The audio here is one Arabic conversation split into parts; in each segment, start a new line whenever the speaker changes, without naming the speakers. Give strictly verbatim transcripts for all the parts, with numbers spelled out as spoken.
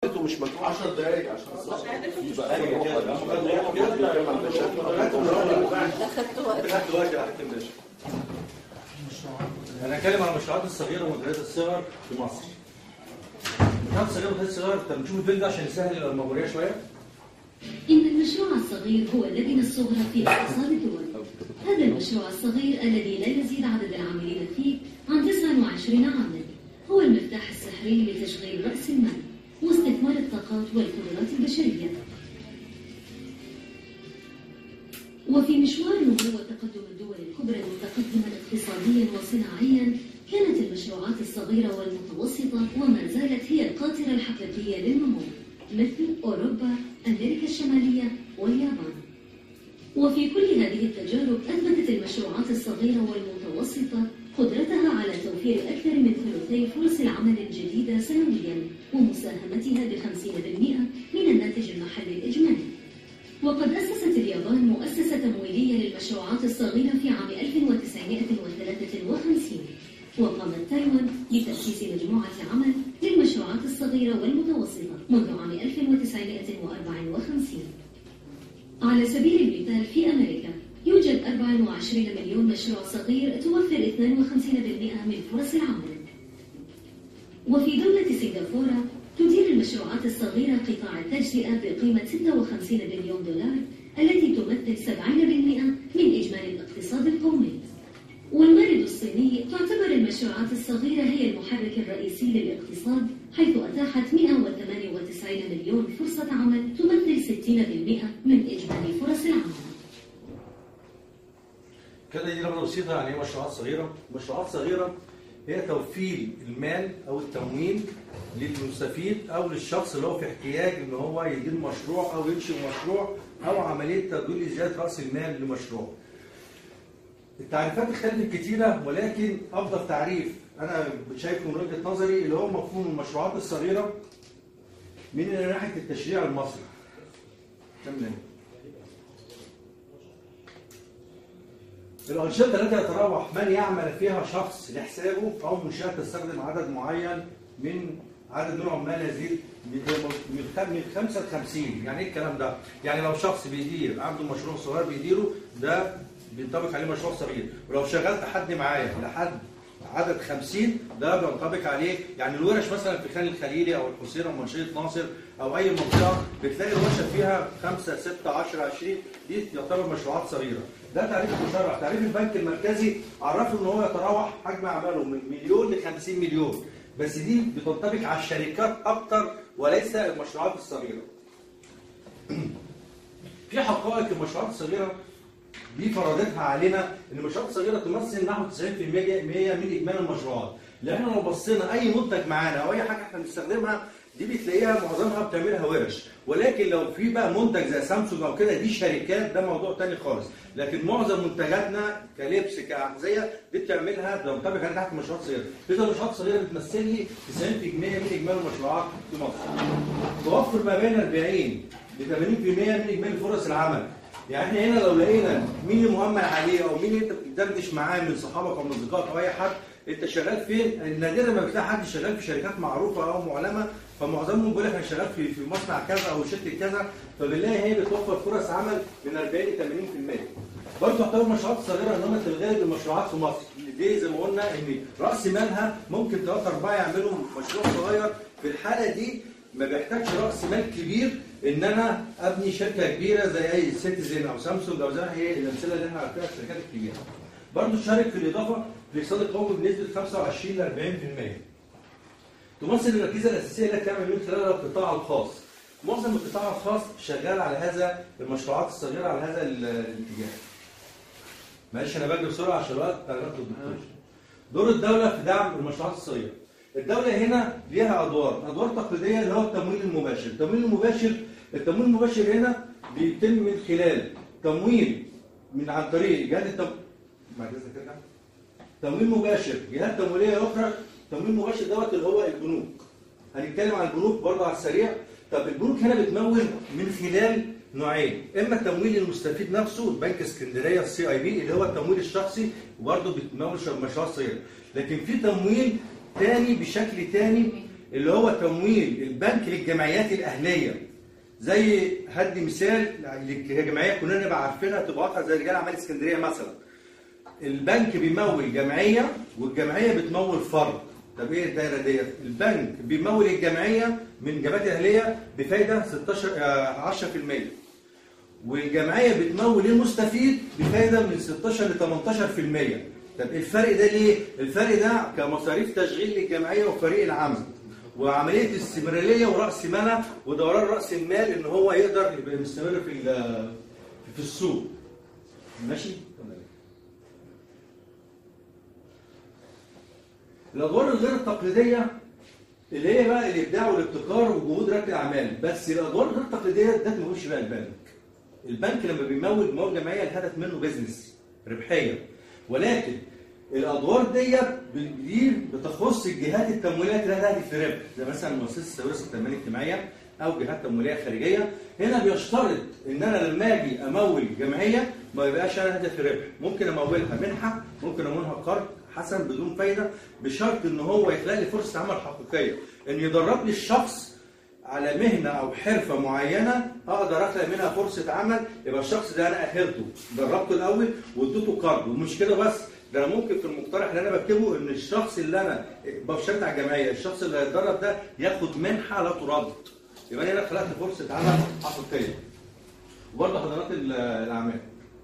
مش مجموعة
عشر دقايق عشان الصوت.
انا هتكلم عن المشروعات الصغيره ومنتجات الصغر في مصر. المشروعات الصغيره ومنتجات الصغر، طب نشوف الفيديو ده عشان يسهل الموضوع شويه.
إن المشروع الصغير هو اللبنة الصغرى في اقتصاد الدول. هذا المشروع الصغير الذي لا يزيد عدد العاملين فيه عن تسعة وعشرين عاملا هو المفتاح السحري لتشغيل رأس المال واستثمار الطاقات والقدرات البشرية. وفي مشوار نمو وتقدم الدول الكبرى متقدما اقتصاديا وصناعيا، كانت المشروعات الصغيرة والمتوسطة وما زالت هي القاطرة الحقيقية للنمو، مثل أوروبا، أمريكا الشمالية واليابان. وفي كل هذه التجارب أثبتت المشروعات الصغيرة والمتوسطة قدرتها على توفير أكثر من ثلثي فرص العمل الجديدة سنويا، ومساهمتها بخمسين بالمئة من الناتج المحلي الإجمالي. وقد أسست اليابان مؤسسة تمويلية للمشروعات الصغيرة في عام ألف وتسعمائة وثلاثة وخمسين، وقامت تايوان بتأسيس مجموعة عمل للمشروعات الصغيرة والمتوسطة منذ عام ألف وتسعمائة وأربعة وخمسين. على سبيل المثال في أمريكا يوجد أربعة وعشرين مليون مشروع صغير توفر اثنين وخمسين بالمئة من فرص العمل. وفي دولة سنغافورة تدير المشروعات الصغيرة قطاع التجزئة بقيمة ستة وخمسين بليون دولار التي تمثل سبعين بالمئة من إجمالي الاقتصاد القومي. والمارد الصيني تعتبر المشروعات الصغيرة هي المحرك الرئيسي للاقتصاد، حيث أتاحت مئة وثمانية وتسعين مليون فرصة عمل تمثل ستين بالمئة من إجمالي فرص العمل.
كده دي نبذة بسيطة عن ايه مشروعات صغيرة. مشروعات صغيرة هي توفير المال أو التمويل للمستفيد أو للشخص اللي هو في احتياج إن هو يدير مشروع أو ينشئ مشروع أو عملية تدوير زيادة رأس المال لمشروع. التعريفات اختلفت كتيرة، ولكن أفضل تعريف أنا شايفه من وجهة نظري اللي هو مفهوم المشروعات الصغيرة من ناحية التشريع المصري. تمام. الأنشطة التي يتراوح من يعمل فيها شخص لحسابه أو منشأة تستخدم عدد معين من عدد من العمال يزيد من خمسة ل خمسين. يعني إيه الكلام ده؟ يعني لو شخص بيدير عنده مشروع صغير بيديره ده بينطبق عليه مشروع صغير، ولو شغلت حد معايا لحد عدد خمسين ده بينطبق عليه. يعني الورش مثلا في خان الخليلي او الحسين او منشيه ناصر او اي منطقه بتلاقي الورشه فيها خمسة ستة عشرة عشرين، دي تعتبر مشروعات صغيره. ده تعريف المشرع. تعريف البنك المركزي عرفه ان هو يتراوح حجم اعماله من مليون ل خمسين مليون، بس دي بتنطبق على الشركات اكتر وليس المشروعات الصغيره. في حقائق المشروعات الصغيره دي فرضتها علينا ان المشروعات الصغيره تمثل نحو تسعين بالمئة من اجمالي المشروعات، لان لو بصينا اي منتج معانا او اي حاجه احنا بنستخدمها دي بتلاقيها معظمها بتعملها ورش، ولكن لو في بقى منتج زي سامسونج او كده دي شركات، ده موضوع ثاني خالص. لكن معظم منتجاتنا كلبس كاحذيه دي بتعملها بتنطبق عليها تحت مشروعات صغيره. اذا المشروعات الصغيره بتمثل لي تسعين بالمئة من اجمالي المشروعات في مصر. توفر ما بين أربعين ل ثمانين بالمئة من اجمالي فرص العمل. يعني احنا هنا لو لقينا مين المؤمن عليه او مين انت بتدردش معاه من صحابك او من اصدقائك او اي حد، انت شغال فين؟ نادرا ما بتلاقي حد شغال في شركات معروفه او معلمه، فمعظمهم بيقول لك انا شغال في في مصنع كذا او شركه كذا، فبنلاقي هي بتوفر فرص عمل من أربعين ل ثمانين بالمئة. برضه تعتبر مشروعات صغيره انما في الغالب المشروعات في مصر دي زي ما قلنا ان راس مالها ممكن ثلاثه اربعه يعملوا مشروع صغير. في الحاله دي ما بيحتاجش راس مال كبير ان انا ابني شركه كبيره زي اي سيتيزن او سامسونج او زي هي الامثله اللي احنا عارفينها الشركات الكبيره. برضه تشارك في الاضافه في الاقتصاد القومي بنسبه خمسة وعشرين ل أربعين بالمئة. تمثل الركيزه الاساسيه اللي بتعمل من خلالها القطاع الخاص. معظم القطاع الخاص شغال على هذا المشروعات الصغيره على هذا الاتجاه. معلش انا بجري بسرعه عشان الوقت تعليمات الدكتور. دور الدوله في دعم المشروعات الصغيره. الدولة هنا ليها أدوار، أدوار تقليدية اللي هو التمويل المباشر، التمويل المباشر التمويل المباشر هنا بيتم من خلال تمويل من عن طريق جهات التم... تمويل مباشر، جهات تمويلية أخرى. التمويل المباشر دوت اللي هو البنوك. هنتكلم عن البنوك برضه على السريع. طب البنوك هنا بتمول من خلال نوعين، إما تمويل المستفيد نفسه، بنك اسكندرية السي اي بي اللي هو التمويل الشخصي وبرضه بتمول مشروعات صغيرة، لكن في تمويل تاني بشكل تاني اللي هو تمويل البنك للجمعيات الاهليه. زي هدي مثال لجمعيه كلنا نبقى عارفينها تبقى زي رجال اعمال اسكندريه مثلا. البنك بيمول جمعيه والجمعيه بتمول فرد. طب ايه الدايره ديت؟ البنك بيمول الجمعيه من الجمعيات الاهليه بفايده ستاشر عشرة في المية، والجمعيه بتمول المستفيد بفايده من ستاشر ل تمنتاشر في المية. طب الفرق ده ليه؟ الفرق ده كمصاريف تشغيل للجمعيه وفريق العمل، وعمليه استمراريه وراس مالها ودوران راس المال ان هو يقدر يبقى مستمر في في السوق. ماشي؟ الادوار الغير التقليديه اللي هي بقى الابداع والابتكار وجهود رجال الاعمال، بس الادوار الغير التقليديه ده ما بيمولش بقى البنك. البنك لما بيمول بيمول جمعيه الهدف منه بيزنس ربحيه، ولكن الادوار ديت دي بتخص الجهات التمويليه اللي لها هدف ربح، زي مثلا مؤسسه السويس التنميه الاجتماعيه او جهات تمويليه خارجيه. هنا بيشترط ان انا لما اجي امول جمعيه ما يبقاش انا هدف ربح، ممكن امولها منحه، ممكن امولها قرض حسن بدون فايده، بشرط ان هو يخلق لي فرصه عمل حقيقيه، ان يدرب لي الشخص على مهنه او حرفه معينه اقدر اخلق منها فرصه عمل. يبقى الشخص ده انا اهلته دربته الاول واديته قرض. ومش كده بس، ده انا ممكن في المقترح اللي انا بكتبه ان الشخص اللي انا بشتغل على الجمعيه، الشخص اللي هيتدرب ده ياخد منحه لا ترد. يبقى انا خلقت فرصه عمل حقيقيه. وبرضه حضرات الاعمال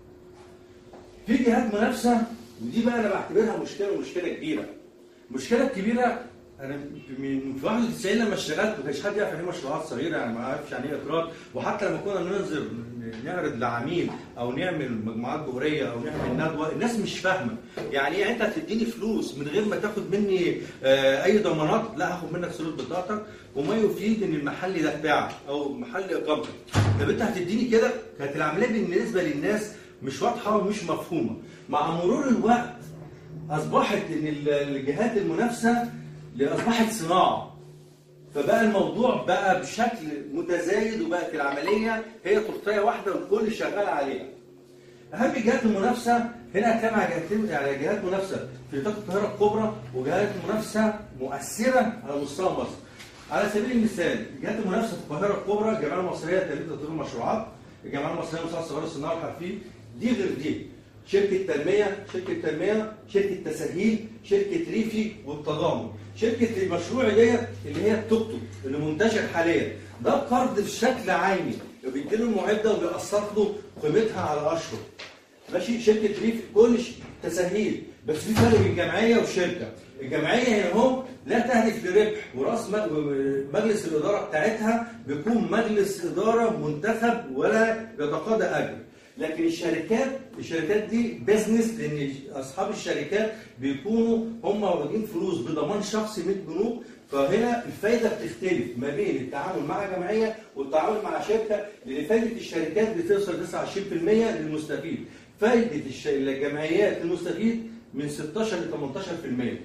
في جهات منافسه، ودي بقى انا بعتبرها مشكله ومشكله كبيره. المشكله الكبيره انا من في واحد وتسعين لما اشتغلت ما كانش حد يعرف يعني ايه مشروعات صغيره، يعني ما عرفش يعني ايه اقراض. وحتى لما كنا ننظر نعرض لعميل او نعمل مجموعات جمهوريه او نعمل ندوه، الناس مش فاهمه يعني ايه انت هتديني فلوس من غير ما تاخد مني آه اي ضمانات. لا، هاخد منك صوره بطاقتك وما يفيد ان المحل ده بتاعك او محل اقامتك. طب انت هتديني كده؟ كانت العمليه بالنسبه للناس مش واضحه ومش مفهومه. مع مرور الوقت اصبحت ان الجهات المنافسه اصبحت صناعه، فبقى الموضوع بقى بشكل متزايد، وبقت العمليه هي تورتيه واحده والكل شغال عليها. اهم جهات المنافسه هنا هتكلم على جهتين، على جهات منافسه في نطاق القاهره الكبرى وجهات منافسه مؤثره على مستوى مصر. على سبيل المثال جهات المنافسه في القاهره الكبرى الجمعيه المصريه لتنميه وتطوير المشروعات، الجمعيه المصريه للمصانع الصغيره والصناعه والحرفيه، دي غير دي. شركه تنميه، شركه تنميه، شركه تسهيل، شركه ريفي والتضامن. شركه المشروع ديت اللي هي التوك توك اللي منتشر حاليا، ده قرض بشكل عيني بيديله المعده وبيقسط له قيمتها على اشهر. ماشي. شركه ريفي كل تسهيل، بس في فرق بين جمعيه وشركه. الجمعيه هنا اهو لا تهدف لربح، وراس مجلس الاداره بتاعتها بيكون مجلس اداره منتخب ولا يتقاضى اجر. لكن الشركات الشركات دي بيزنس، لان اصحاب الشركات بيكونوا هم واخدين فلوس بضمان شخصي من البنوك. فهنا الفايده بتختلف ما بين التعامل مع جمعيه والتعامل مع شركه، لان فايده الشركات بتوصل تسعة وعشرين في المية للمستفيد، فايده الجمعيات للمستفيد من ستاشر ل تمنتاشر في المية.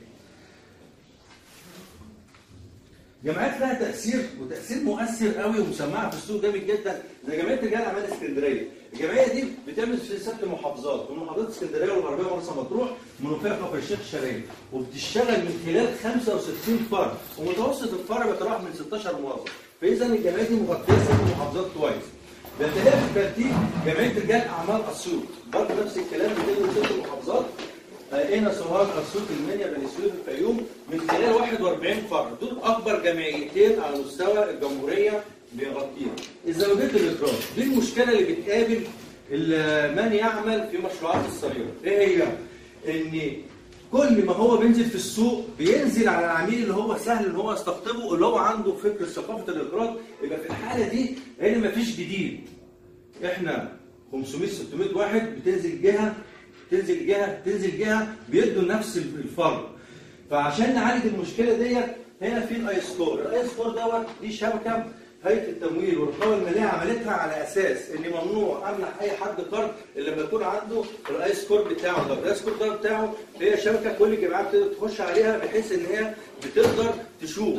جمعيات لها تاثير وتاثير مؤثر قوي ومسمعه في السوق جامد جدا، زي جمعيه رجال اعمال اسكندريه. الجمعيه دي بتعمل في ست محافظات، من محافظات اسكندريه والغربيه ومرسى مطروح منوفيه وكفر الشيخ الشرقيه، وبتشتغل من خلال خمسة وستين فرع، ومتوسط الفرع بيتراوح من ستاشر موظف. فاذا الجمعيه دي مغطيه ست محافظات كويس. بتلاقي في الترتيب جمعيه رجال اعمال اسيوط، برضه نفس الكلام بتدخل ست محافظات، هنا سوهاج، اسيوط، المنيا، بني سويف، الفيوم، من خلال واحد وأربعين فرع. دول اكبر جمعيتين على مستوى الجمهوريه بيغطيها. الزواجات الاقراض دي المشكله اللي بتقابل من يعمل في مشروعات الصغيره. ايه هي؟ ان كل ما هو بينزل في السوق بينزل على العميل اللي هو سهل ان هو يستقطبه، اللي هو عنده فكر ثقافه الاقراض. يبقى في الحاله دي هنا مفيش جديد. احنا خمسمية ستمية واحد بتنزل جهه تنزل جهه تنزل جهه بيدوا نفس الفرق. فعشان نعالج المشكله ديت هنا في الاي سكور. الاي سكور دوت دي شبكه هيئه التمويل والرقابه الماليه عملتها على اساس ان ممنوع امنح اي حد قرض الا لما يكون عنده الاي سكور بتاعه. طب الاي سكور ده بتاعه هي شبكه كل الجامعات بتقدر تخش عليها، بحيث ان هي بتقدر تشوف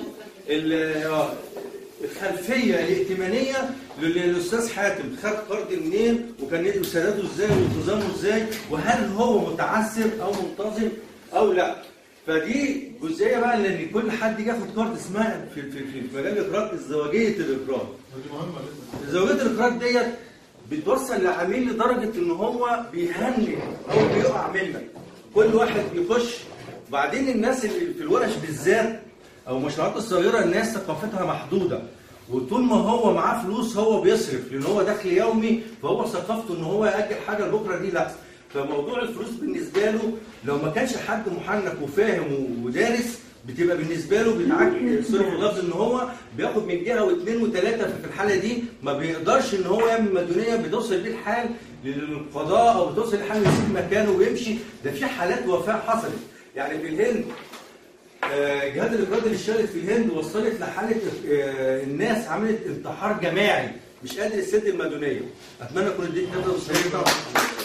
الخلفيه الائتمانيه للاستاذ حاتم خد قرض منين وكان سداده ازاي وانتظامه ازاي، وهل هو متعسر او منتظم او لا. فدي جزئيه بقى ان كل حد ياخد كارت اسمها في في في مجال الاقراض ازدواجيه الاقراض.
دي مهمه جدا.
ازدواجيه الاقراض ديت بتوصل العميل لدرجه ان هو بيهنج او بيقع منك. كل واحد بيخش، وبعدين الناس اللي في الورش بالذات او المشروعات الصغيره الناس ثقافتها محدوده، وطول ما هو معاه فلوس هو بيصرف لان هو دخل يومي، فهو ثقافته ان هو ياجل حاجه لبكره دي لا. فموضوع الفلوس بالنسبه له لو ما كانش حد محنك وفاهم ودارس بتبقى بالنسبه له بتعك صرف اللفظ ان هو بياخد من جهه واثنين وثلاثه، في الحاله دي ما بيقدرش ان هو يعمل مديونيه، بتوصل بيه الحال للقضاء او بتوصل الحال يسيب مكانه ويمشي. ده في حالات وفاه حصلت يعني في الهند. جهات الاقراض اللي اشتغلت في الهند وصلت لحاله الناس عملت انتحار جماعي مش قادر يسد المديونيه. اتمنى اكون اديت نبذه بسيطه.